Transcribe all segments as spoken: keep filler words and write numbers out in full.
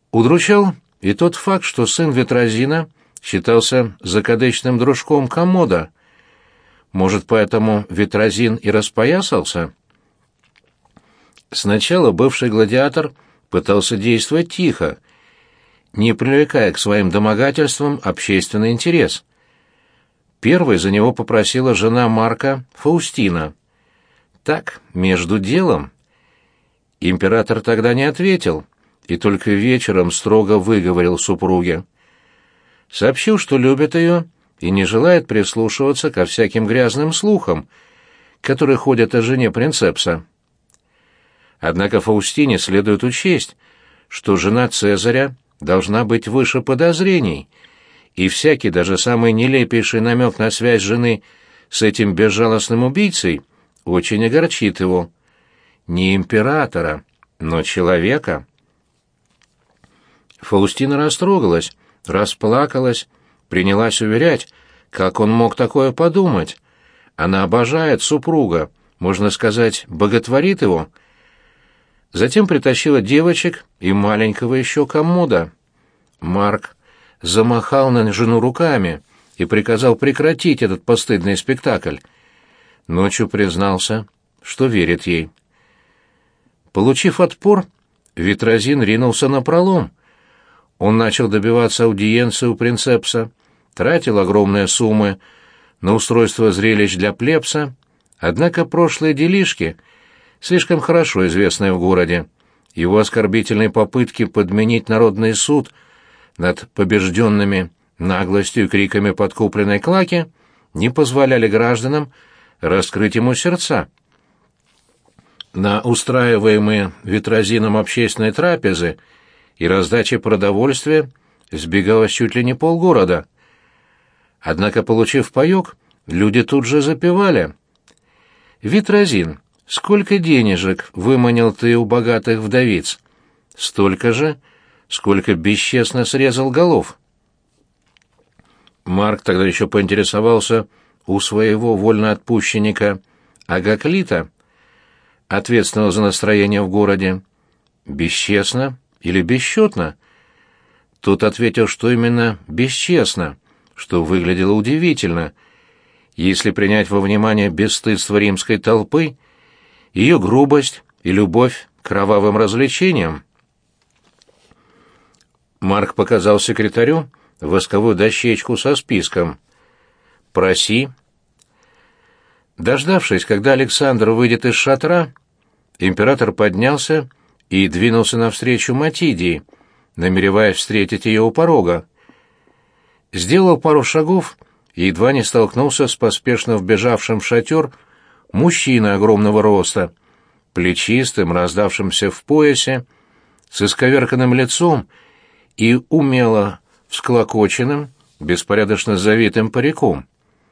Удручал и тот факт, что сын Ветразина считался закадычным дружком Коммода. Может, поэтому Ветразин и распоясался? Сначала бывший гладиатор пытался действовать тихо, не привлекая к своим домогательствам общественный интерес. Первой за него попросила жена Марка Фаустина. Так, между делом. Император тогда не ответил, и только вечером строго выговорил супруге. Сообщил, что любит ее и не желает прислушиваться ко всяким грязным слухам, которые ходят о жене принцепса. Однако Фаустине следует учесть, что жена Цезаря должна быть выше подозрений, и всякий, даже самый нелепейший намек на связь жены с этим безжалостным убийцей очень огорчит его. Не императора, но человека. Фаустина растрогалась, расплакалась, принялась уверять, как он мог такое подумать. Она обожает супруга, можно сказать, боготворит его. Затем притащила девочек и маленького еще Коммода. Марк замахал на жену руками и приказал прекратить этот постыдный спектакль. Ночью признался, что верит ей. Получив отпор, Ветразин ринулся напролом. Он начал добиваться аудиенции у принцепса, тратил огромные суммы на устройство зрелищ для плебса, однако прошлые делишки, слишком хорошо известные в городе, его оскорбительные попытки подменить народный суд над побежденными наглостью и криками подкупленной клаки не позволяли гражданам раскрыть ему сердца. На устраиваемые Ветразином общественные трапезы и раздаче продовольствия сбегалось чуть ли не полгорода. Однако, получив паёк, люди тут же запевали: «Ветразин, сколько денежек выманил ты у богатых вдовиц? Столько же, сколько бесчестно срезал голов». Марк тогда еще поинтересовался у своего вольноотпущенника Агаклита, ответственного за настроение в городе, бесчестно или бесчетно. Тот ответил, что именно бесчестно, что выглядело удивительно, если принять во внимание бесстыдство римской толпы, ее грубость и любовь к кровавым развлечениям. Марк показал секретарю восковую дощечку со списком. «Проси». Дождавшись, когда Александр выйдет из шатра, император поднялся и двинулся навстречу Матидии, намереваясь встретить ее у порога. Сделал пару шагов и едва не столкнулся с поспешно вбежавшим в шатер мужчиной огромного роста, плечистым, раздавшимся в поясе, с исковерканным лицом и умело всклокоченным, беспорядочно завитым париком.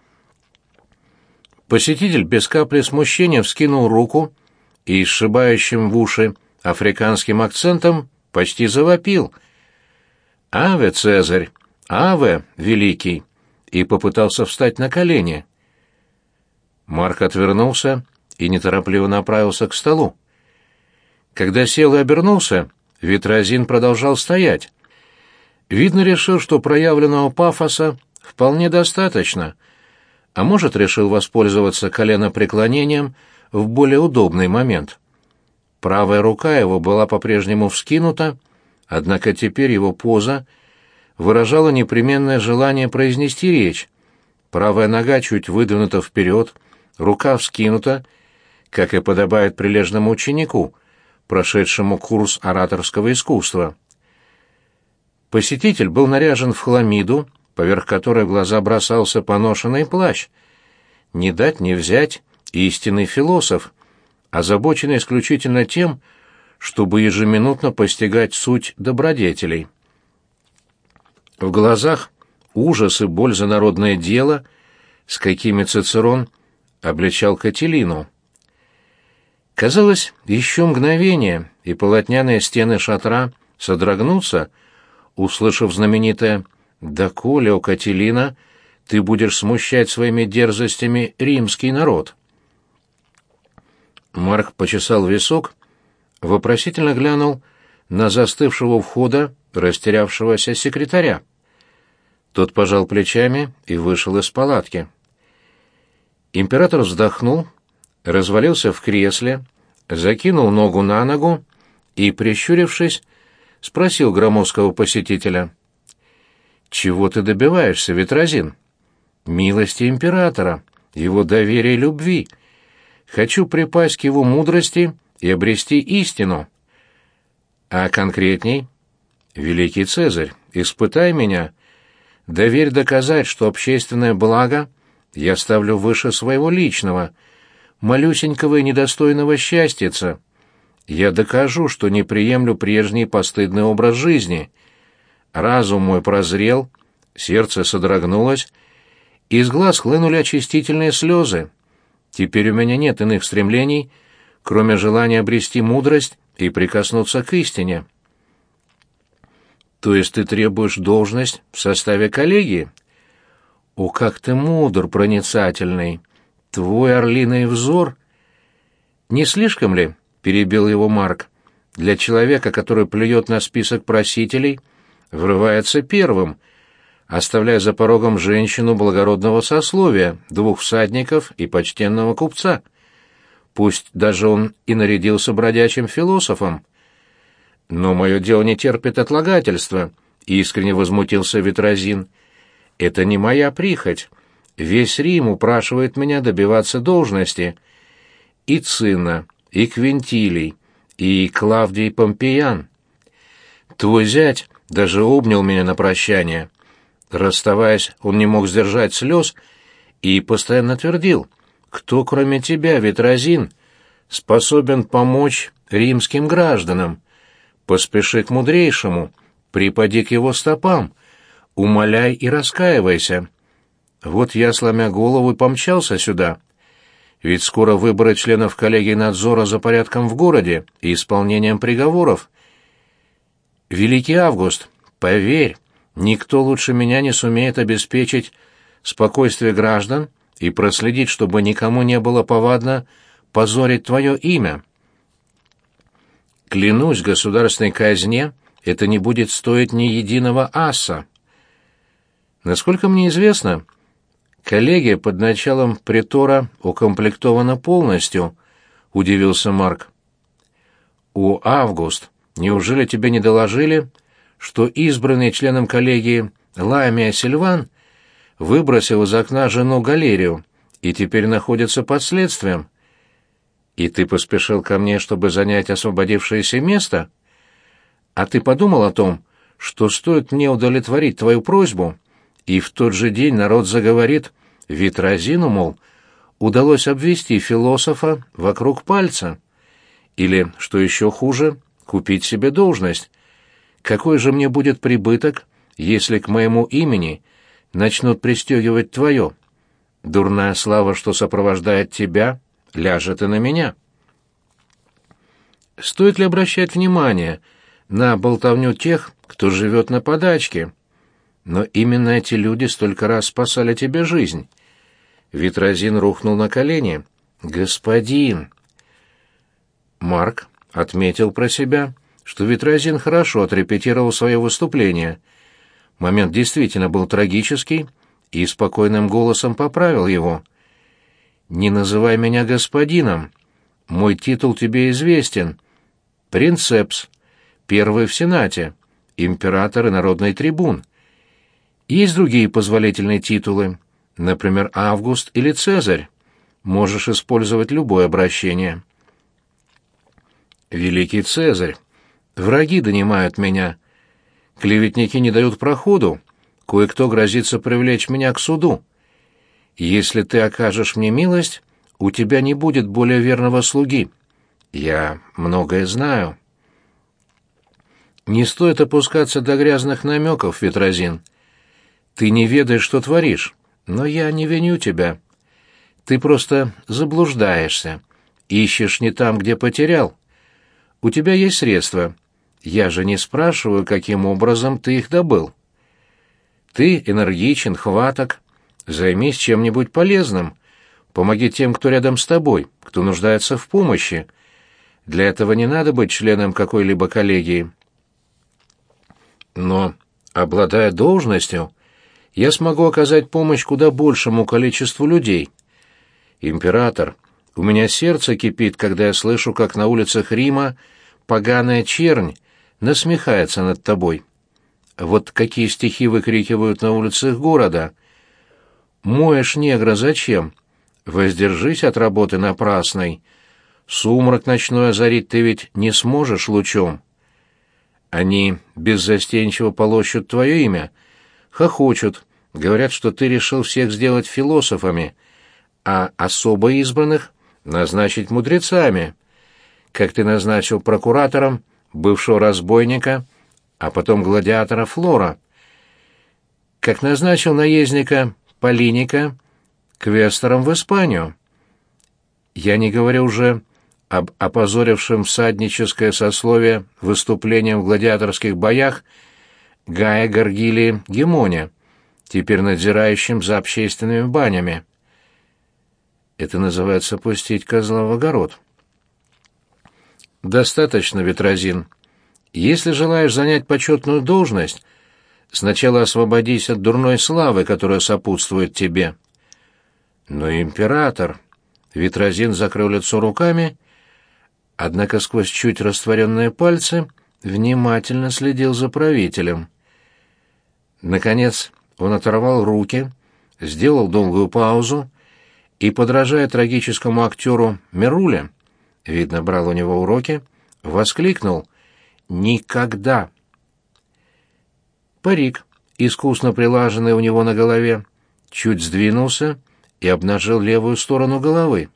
Посетитель без капли смущения вскинул руку и, сшибающим в уши африканским акцентом, почти завопил: «Аве, Цезарь! Аве, Великий!» и попытался встать на колени. Марк отвернулся и неторопливо направился к столу. Когда сел и обернулся, Ветразин продолжал стоять. Видно, решил, что проявленного пафоса вполне достаточно, а может, решил воспользоваться коленопреклонением в более удобный момент. Правая рука его была по-прежнему вскинута, однако теперь его поза выражала непременное желание произнести речь. Правая нога чуть выдвинута вперед, рука вскинута, как и подобает прилежному ученику, прошедшему курс ораторского искусства. Посетитель был наряжен в хламиду, поверх которой в глаза бросался поношенный плащ. Не дать не взять истинный философ, озабоченный исключительно тем, чтобы ежеминутно постигать суть добродетелей. В глазах ужас и боль за народное дело, с какими Цицерон обличал Катилину. Казалось, еще мгновение, и полотняные стены шатра содрогнутся, услышав знаменитое «Доколе, о Катилина, ты будешь смущать своими дерзостями римский народ». Марк почесал висок, вопросительно глянул на застывшего у входа растерявшегося секретаря. Тот пожал плечами и вышел из палатки. Император вздохнул, развалился в кресле, закинул ногу на ногу и, прищурившись, спросил громоздкого посетителя: «Чего ты добиваешься, Ветразин?» «Милости императора, его доверия и любви. Хочу припасть к его мудрости и обрести истину». «А конкретней?» «Великий Цезарь, испытай меня. Доверь доказать, что общественное благо я ставлю выше своего личного, малюсенького и недостойного счастьица. Я докажу, что не приемлю прежний постыдный образ жизни. Разум мой прозрел, сердце содрогнулось, из глаз хлынули очистительные слезы. Теперь у меня нет иных стремлений, кроме желания обрести мудрость и прикоснуться к истине». «То есть ты требуешь должность в составе коллегии?» «О, как ты мудр, проницательный! Твой орлиный взор...» «Не слишком ли?» — перебил его Марк. «Для человека, который плюет на список просителей, врывается первым, оставляя за порогом женщину благородного сословия, двух всадников и почтенного купца. Пусть даже он и нарядился бродячим философом». «Но мое дело не терпит отлагательства», — искренне возмутился Ветразин. «Это не моя прихоть. Весь Рим упрашивает меня добиваться должности. И Цинна, и Квинтилий, и Клавдий Помпеян. Твой зять даже обнял меня на прощание. Расставаясь, он не мог сдержать слез и постоянно твердил: кто, кроме тебя, Ветразин, способен помочь римским гражданам? Поспеши к мудрейшему, припади к его стопам, умоляй и раскаивайся. Вот я, сломя голову, и помчался сюда. Ведь скоро выборы членов коллегии надзора за порядком в городе и исполнением приговоров. Великий Август, поверь, никто лучше меня не сумеет обеспечить спокойствие граждан и проследить, чтобы никому не было повадно позорить твое имя. Клянусь государственной казне, это не будет стоить ни единого аса. Насколько мне известно, коллегия под началом претора укомплектована полностью, — удивился Марк. О, Август, неужели тебе не доложили, что избранный членом коллегии Ламия Сильван выбросил из окна жену Галерию и теперь находится под следствием? И ты поспешил ко мне, чтобы занять освободившееся место? А ты подумал о том, что стоит мне удовлетворить твою просьбу, и в тот же день народ заговорит: Ветразину, мол, удалось обвести философа вокруг пальца? Или, что еще хуже, купить себе должность? Какой же мне будет прибыток, если к моему имени начнут пристегивать твое? Дурная слава, что сопровождает тебя, ляжет и на меня. Стоит ли обращать внимание на болтовню тех, кто живет на подачке? Но именно эти люди столько раз спасали тебе жизнь. Ветразин рухнул на колени. «Господин!» Марк отметил про себя, что Ветразин хорошо отрепетировал свое выступление. Момент действительно был трагический, и спокойным голосом поправил его. «Не называй меня господином. Мой титул тебе известен. Принцепс, первый в Сенате, император и народный трибун. Есть другие позволительные титулы, например, Август или Цезарь. Можешь использовать любое обращение». «Великий Цезарь, враги донимают меня. Клеветники не дают проходу. Кое-кто грозится привлечь меня к суду. Если ты окажешь мне милость, у тебя не будет более верного слуги. Я многое знаю». «Не стоит опускаться до грязных намеков, Ветразин. Ты не ведаешь, что творишь, но я не виню тебя. Ты просто заблуждаешься, ищешь не там, где потерял. У тебя есть средства. Я же не спрашиваю, каким образом ты их добыл. Ты энергичен, хваток. Займись чем-нибудь полезным. Помоги тем, кто рядом с тобой, кто нуждается в помощи. Для этого не надо быть членом какой-либо коллегии. Но, обладая должностью, я смогу оказать помощь куда большему количеству людей. Император, у меня сердце кипит, когда я слышу, как на улицах Рима поганая чернь насмехается над тобой. Вот какие стихи выкрикивают на улицах города. «Моешь негра зачем? Воздержись от работы напрасной. Сумрак ночной озарить ты ведь не сможешь лучом». Они беззастенчиво полощут твое имя, хохочут, говорят, что ты решил всех сделать философами, а особо избранных назначить мудрецами, как ты назначил прокуратором бывшего разбойника, а потом гладиатора Флора, как назначил наездника Полиника квестором в Испанию. Я не говорю уже об опозорившем всадническое сословие выступлением в гладиаторских боях Гая Гаргилии Гемоне, теперь надзирающим за общественными банями. Это называется пустить козла в огород. Достаточно, Ветразин. Если желаешь занять почетную должность, сначала освободись от дурной славы, которая сопутствует тебе. Но император... Ветразин закрыл лицо руками, однако сквозь чуть растворенные пальцы внимательно следил за правителем. Наконец он оторвал руки, сделал долгую паузу и, подражая трагическому актеру Меруле, видно, брал у него уроки, воскликнул «Никогда!». Парик, искусно прилаженный у него на голове, чуть сдвинулся и обнажил левую сторону головы.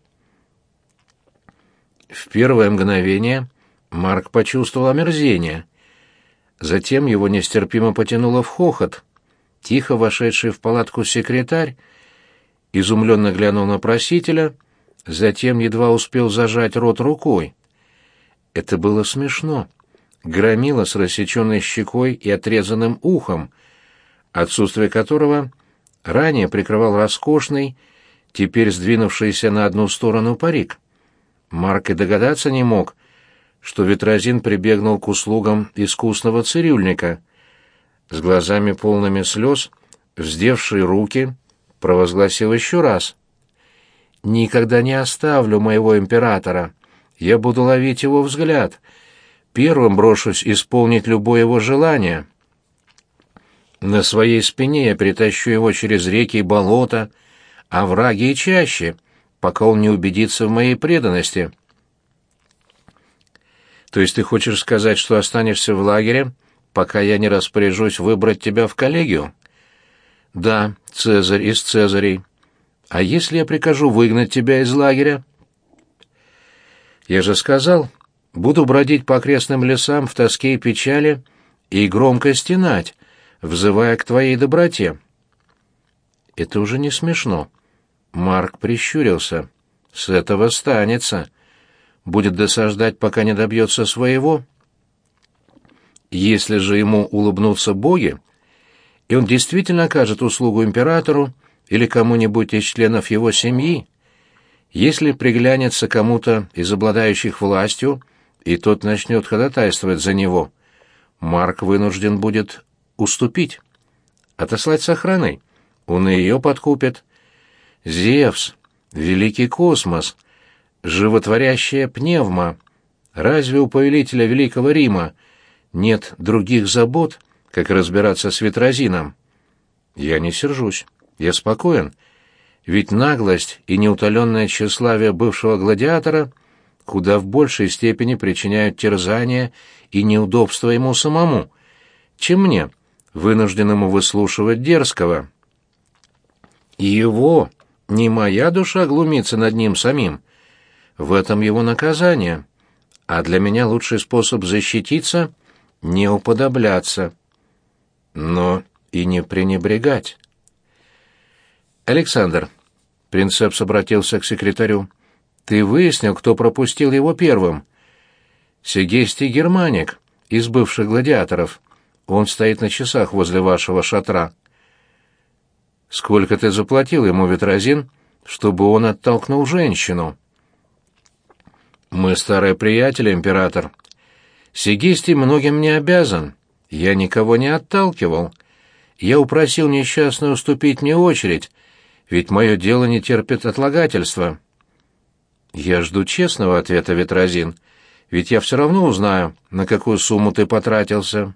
В первое мгновение Марк почувствовал омерзение. Затем его нестерпимо потянуло в хохот. Тихо вошедший в палатку секретарь изумленно глянул на просителя, затем едва успел зажать рот рукой. Это было смешно. Громила с рассеченной щекой и отрезанным ухом, отсутствие которого ранее прикрывал роскошный, теперь сдвинувшийся на одну сторону парик. Марк и догадаться не мог, что Ветразин прибегнул к услугам искусного цирюльника. С глазами полными слез, вздевший руки, провозгласил еще раз: «Никогда не оставлю моего императора. Я буду ловить его взгляд. Первым брошусь исполнить любое его желание. На своей спине я перетащу его через реки и болота, овраги и чащи, пока он не убедится в моей преданности». «То есть ты хочешь сказать, что останешься в лагере, пока я не распоряжусь выбрать тебя в коллегию?» «Да, Цезарь из Цезарей. А если я прикажу выгнать тебя из лагеря?» «Я же сказал, буду бродить по окрестным лесам в тоске и печали и громко стенать, взывая к твоей доброте». «Это уже не смешно». Марк прищурился. «С этого станется. Будет досаждать, пока не добьется своего. Если же ему улыбнутся боги, и он действительно окажет услугу императору или кому-нибудь из членов его семьи, если приглянется кому-то из обладающих властью, и тот начнет ходатайствовать за него, Марк вынужден будет уступить, отослать с охраной. Он и ее подкупит. Зевс, великий космос, животворящая пневма. Разве у повелителя Великого Рима нет других забот, как разбираться с Ветразином? Я не сержусь, я спокоен, ведь наглость и неутоленное тщеславие бывшего гладиатора куда в большей степени причиняют терзания и неудобства ему самому, чем мне, вынужденному выслушивать дерзкого. И его, не моя душа глумится над ним самим. В этом его наказание. А для меня лучший способ защититься — не уподобляться, но и не пренебрегать. «Александр», — принцепс обратился к секретарю, — «ты выяснил, кто пропустил его первым?» «Сегестий Германик, из бывших гладиаторов. Он стоит на часах возле вашего шатра». «Сколько ты заплатил ему, Ветразин, чтобы он оттолкнул женщину?» «Мы старые приятели, император. Сегистий многим мне обязан, Я никого не отталкивал. Я упросил несчастную уступить мне очередь, ведь мое дело не терпит отлагательства. Я жду честного ответа, Ветразин, ведь я все равно узнаю, на какую сумму ты потратился.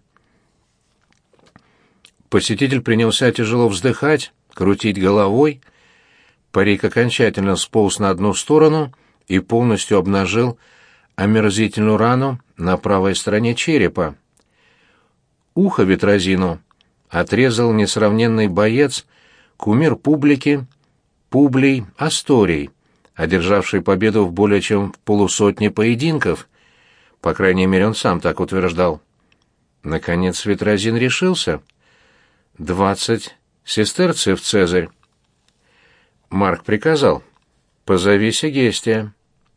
Посетитель принялся тяжело вздыхать, крутить головой. Парик окончательно сполз на одну сторону и полностью обнажил омерзительную рану на правой стороне черепа. Ухо Ветразину отрезал несравненный боец, кумир публики Публий Асторий, одержавший победу в более чем в полусотне поединков. По крайней мере, он сам так утверждал. Наконец Ветразин решился. «Двадцать сестерцев, Цезарь». Марк приказал: «Позови Сегестия».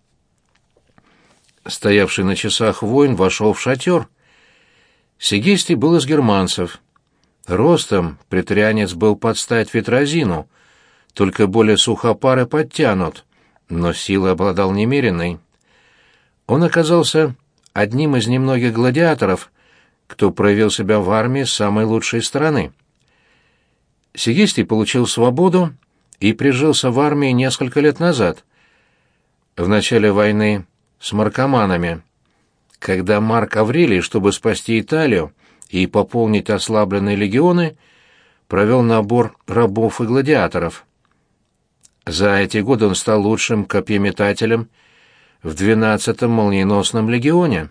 Стоявший на часах воин вошел в шатер. Сегестий был из германцев. Ростом претарианец был под стать Ветразину, только более сухопар и подтянут, но силой обладал немеренной. Он оказался одним из немногих гладиаторов, кто проявил себя в армии с самой лучшей стороны. Сегестий получил свободу и прижился в армии несколько лет назад, в начале войны с маркоманами, когда Марк Аврелий, чтобы спасти Италию и пополнить ослабленные легионы, провел набор рабов и гладиаторов. За эти годы он стал лучшим копьеметателем в двенадцатом молниеносном легионе.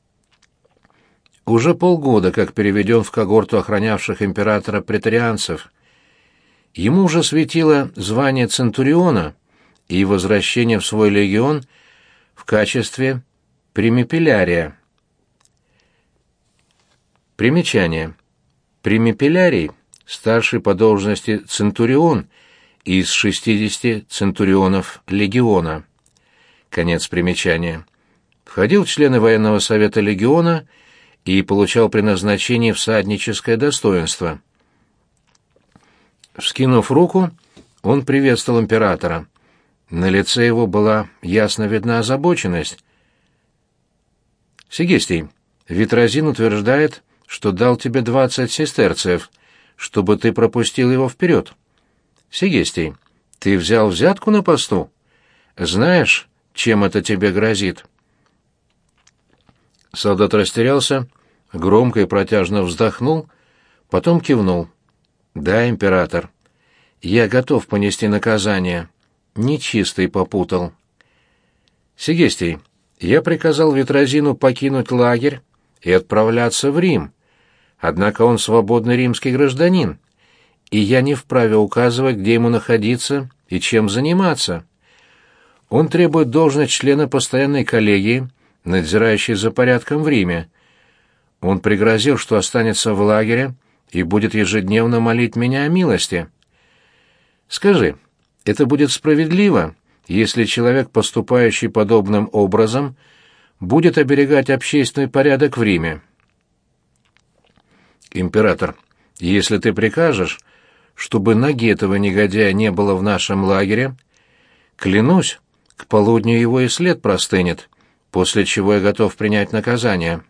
Уже полгода как переведен в когорту охранявших императора претарианцев. Ему уже светило звание центуриона и возвращение в свой легион в качестве примипелярия. Примечание. Примипелярий — старший по должности центурион из шестидесяти центурионов легиона. Конец примечания. Входил в члены военного совета легиона и получал при назначении всадническое достоинство. Вскинув руку, он приветствовал императора. На лице его была ясно видна озабоченность. «Сегестий, Ветразин утверждает, что дал тебе двадцать сестерцев, чтобы ты пропустил его вперед. Сегестий, ты взял взятку на посту? Знаешь, чем это тебе грозит?» Солдат растерялся, громко и протяжно вздохнул, потом кивнул. «Да, император, я готов понести наказание. Нечистый попутал». «Сегестий, я приказал Ветразину покинуть лагерь и отправляться в Рим. Однако он свободный римский гражданин, и я не вправе указывать, где ему находиться и чем заниматься. Он требует должность члена постоянной коллегии, надзирающей за порядком в Риме. Он пригрозил, что останется в лагере и будет ежедневно молить меня о милости. Скажи, это будет справедливо, если человек, поступающий подобным образом, будет оберегать общественный порядок в Риме?» «Император, если ты прикажешь, чтобы ноги этого негодяя не было в нашем лагере, клянусь, к полудню его и след простынет, после чего я готов принять наказание».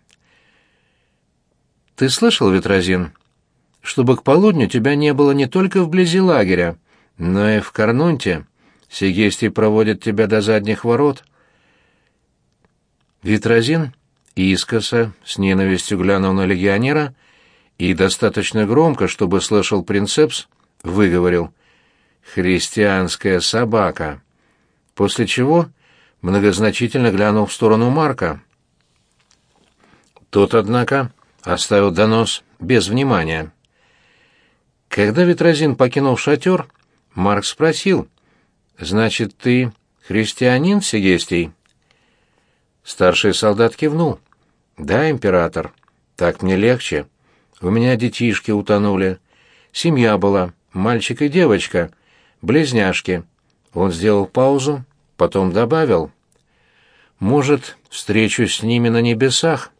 «Ты слышал, Ветразин, чтобы к полудню тебя не было не только вблизи лагеря, но и в Карнунте. Сегестий проводит тебя до задних ворот». Ветразин искоса с ненавистью глянул на легионера и достаточно громко, чтобы слышал принцепс, выговорил: «Христианская собака», после чего многозначительно глянул в сторону Марка. Тот, однако, оставил донос без внимания. Когда Ветразин покинул шатер, Марк спросил: «Значит, ты христианин, Сегестий?» Старший солдат кивнул. «Да, император, так мне легче. У меня детишки утонули. Семья была, мальчик и девочка, близняшки». Он сделал паузу, потом добавил: «Может, встречусь с ними на небесах?»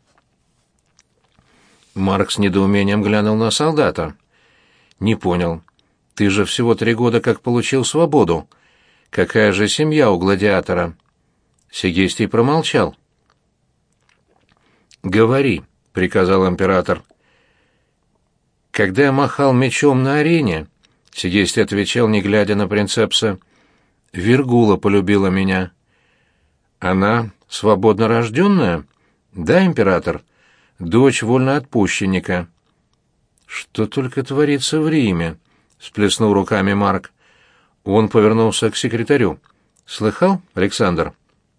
Марк с недоумением глянул на солдата. «Не понял. Ты же всего три года как получил свободу. Какая же семья у гладиатора?» Сегестий промолчал. «Говори», — приказал император. Когда я махал мечом на арене, Сегестий отвечал, не глядя на принцепса, Вергула полюбила меня. Она свободно рожденная? Да, император, дочь вольноотпущенника. Что только творится в Риме, сплеснул руками Марк. Он повернулся к секретарю. Слыхал, Александр?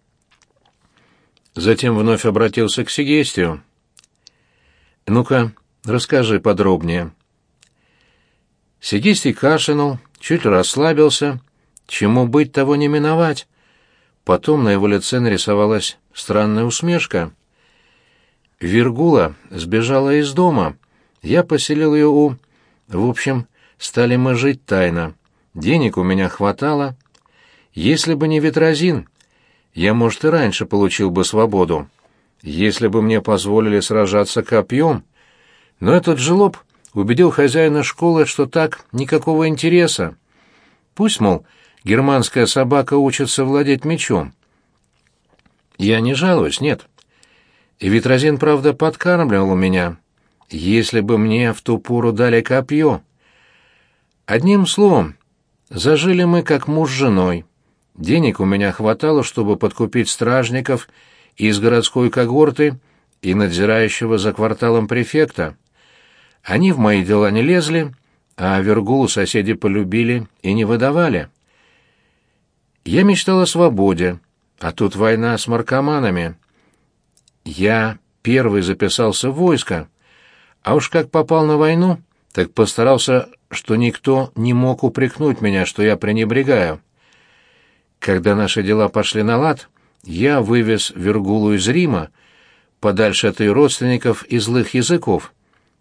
Затем вновь обратился к Сегестию. Ну-ка, расскажи подробнее. Сегистий кашлянул, чуть расслабился. Чему быть, того не миновать. Потом на его лице нарисовалась странная усмешка. Вергула сбежала из дома. Я поселил ее у... В общем, стали мы жить тайно. Денег у меня хватало. Если бы не Ветразин, я, может, и раньше получил бы свободу. Если бы мне позволили сражаться копьем. Но этот жлоб убедил хозяина школы, что так никакого интереса. Пусть, мол, германская собака учится владеть мечом. Я не жалуюсь, нет. И Ветразин, правда, подкармливал меня. Если бы мне в ту пору дали копье. Одним словом, зажили мы как муж с женой. Денег у меня хватало, чтобы подкупить стражников из городской когорты и надзирающего за кварталом префекта. Они в мои дела не лезли, а Вергулу соседи полюбили и не выдавали. Я мечтал о свободе, а тут война с маркоманами. Я первый записался в войско, а уж как попал на войну, так постарался, что никто не мог упрекнуть меня, что я пренебрегаю. Когда наши дела пошли на лад, я вывез Вергулу из Рима, подальше от ее родственников и злых языков.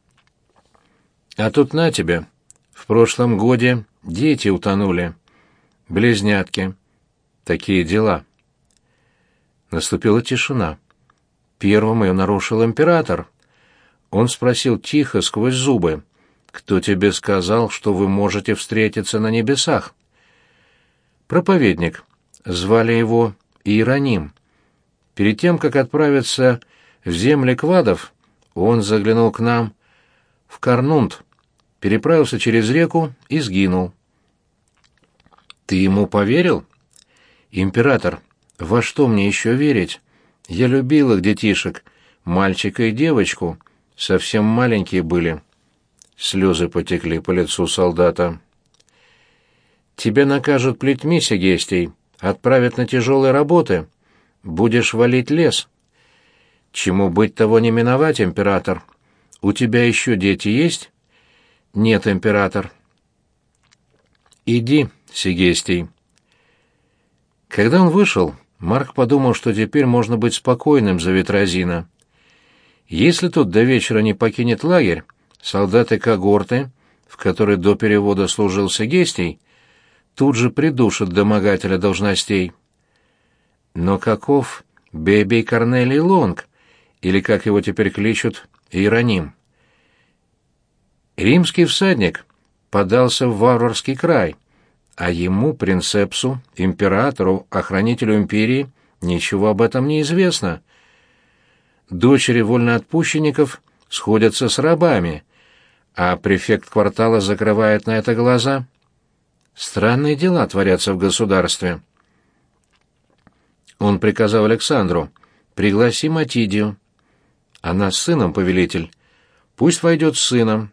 А тут на тебе, в прошлом годе дети утонули, близнятки. Такие дела. Наступила тишина. Первым ее нарушил император. Он спросил тихо, сквозь зубы, «Кто тебе сказал, что вы можете встретиться на небесах?» Проповедник. Звали его Иероним. Перед тем, как отправиться в земли квадов, он заглянул к нам в Карнунт, переправился через реку и сгинул. «Ты ему поверил?» «Император, во что мне еще верить? Я любил их детишек, мальчика и девочку, совсем маленькие были». Слезы потекли по лицу солдата. «Тебя накажут плетьми, Сегестий, отправят на тяжелые работы. Будешь валить лес». «Чему быть, того не миновать, император. У тебя еще дети есть?» «Нет, император». «Иди, Сегестий». Когда он вышел, Марк подумал, что теперь можно быть спокойным за Ветразина. Если тот до вечера не покинет лагерь, солдаты когорты, в которой до перевода служил Сегестий, тут же придушат домогателя должностей. Но каков Бебий Корнелий Лонг, или, как его теперь кличут, Иероним? Римский всадник подался в варварский край, а ему, принцепсу, императору, охранителю империи, ничего об этом не известно. Дочери вольноотпущенников сходятся с рабами, а префект квартала закрывает на это глаза. Странные дела творятся в государстве. Он приказал Александру: «Пригласи Матидию». Она с сыном, повелитель. Пусть войдет с сыном.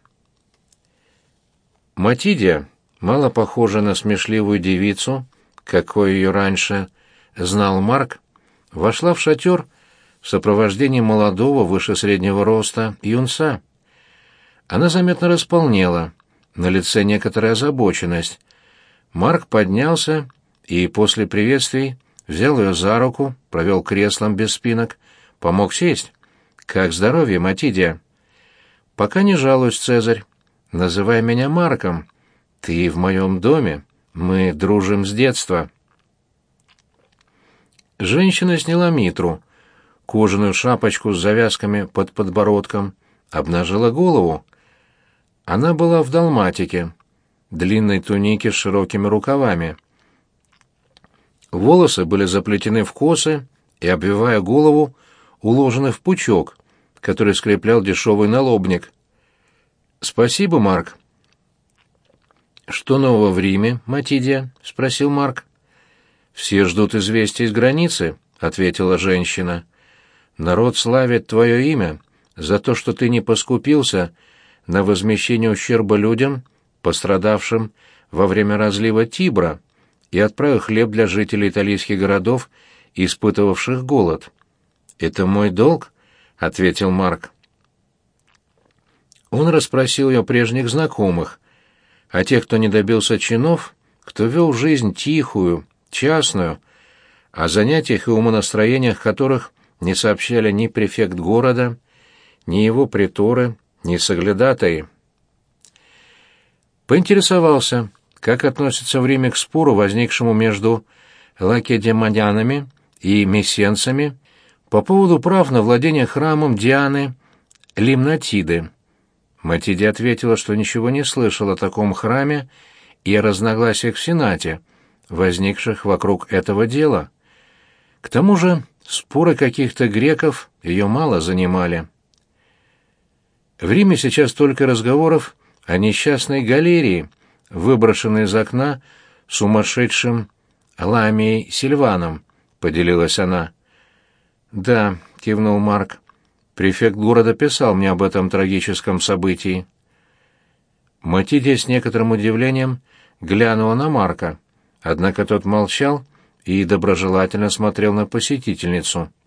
Матидия, мало похожа на смешливую девицу, какой ее раньше знал Марк, вошла в шатер в сопровождении молодого, выше среднего роста, юнца. Она заметно располнела, на лице некоторая озабоченность. Марк поднялся и после приветствий взял ее за руку, провел креслом без спинок, помог сесть. «Как здоровье, Матидия?» «Пока не жалуюсь, Цезарь. Называй меня Марком. Ты в моем доме. Мы дружим с детства». Женщина сняла митру, кожаную шапочку с завязками под подбородком, обнажила голову. Она была в далматике, длинной тунике с широкими рукавами. Волосы были заплетены в косы и, обвивая голову, уложены в пучок, который скреплял дешевый налобник. «Спасибо, Марк». «Что нового в Риме, Матидия?» — спросил Марк. «Все ждут известия из границы», — ответила женщина. «Народ славит твое имя за то, что ты не поскупился на возмещение ущерба людям, пострадавшим во время разлива Тибра, и отправил хлеб для жителей итальянских городов, испытывавших голод». «Это мой долг», — ответил Марк. Он расспросил ее прежних знакомых, а тех, кто не добился чинов, кто вел жизнь тихую, частную, о занятиях и умонастроениях которых не сообщали ни префект города, ни его приторы, ни соглядатаи. Поинтересовался, как относится в Риме к спору, возникшему между лакедемонянами и мессенцами по поводу прав на владение храмом Дианы Лимнатиды. Матидия ответила, что ничего не слышала о таком храме и о разногласиях в Сенате, возникших вокруг этого дела. К тому же споры каких-то греков ее мало занимали. В Риме сейчас только разговоров о несчастной галерии, выброшенной из окна сумасшедшим Ламией Сильваном, — поделилась она. «Да», — кивнул Марк, — «префект города писал мне об этом трагическом событии». Матидия с некоторым удивлением глянула на Марка, однако тот молчал и доброжелательно смотрел на посетительницу.